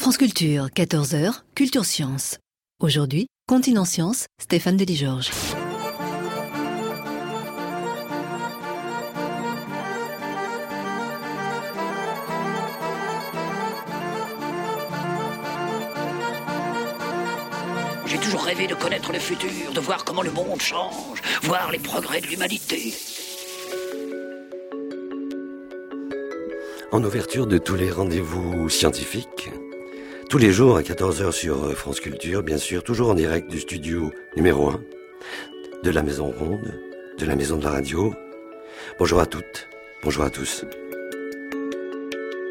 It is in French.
France Culture, 14h, Culture Science. Aujourd'hui, Continent Science, Stéphane Delis-Georges. J'ai toujours rêvé de connaître le futur, de voir comment le monde change, voir les progrès de l'humanité. En ouverture de tous les rendez-vous scientifiques, tous les jours à 14h sur France Culture, bien sûr, toujours en direct du studio numéro 1, de la Maison Ronde, de la Maison de la Radio. Bonjour à toutes, bonjour à tous.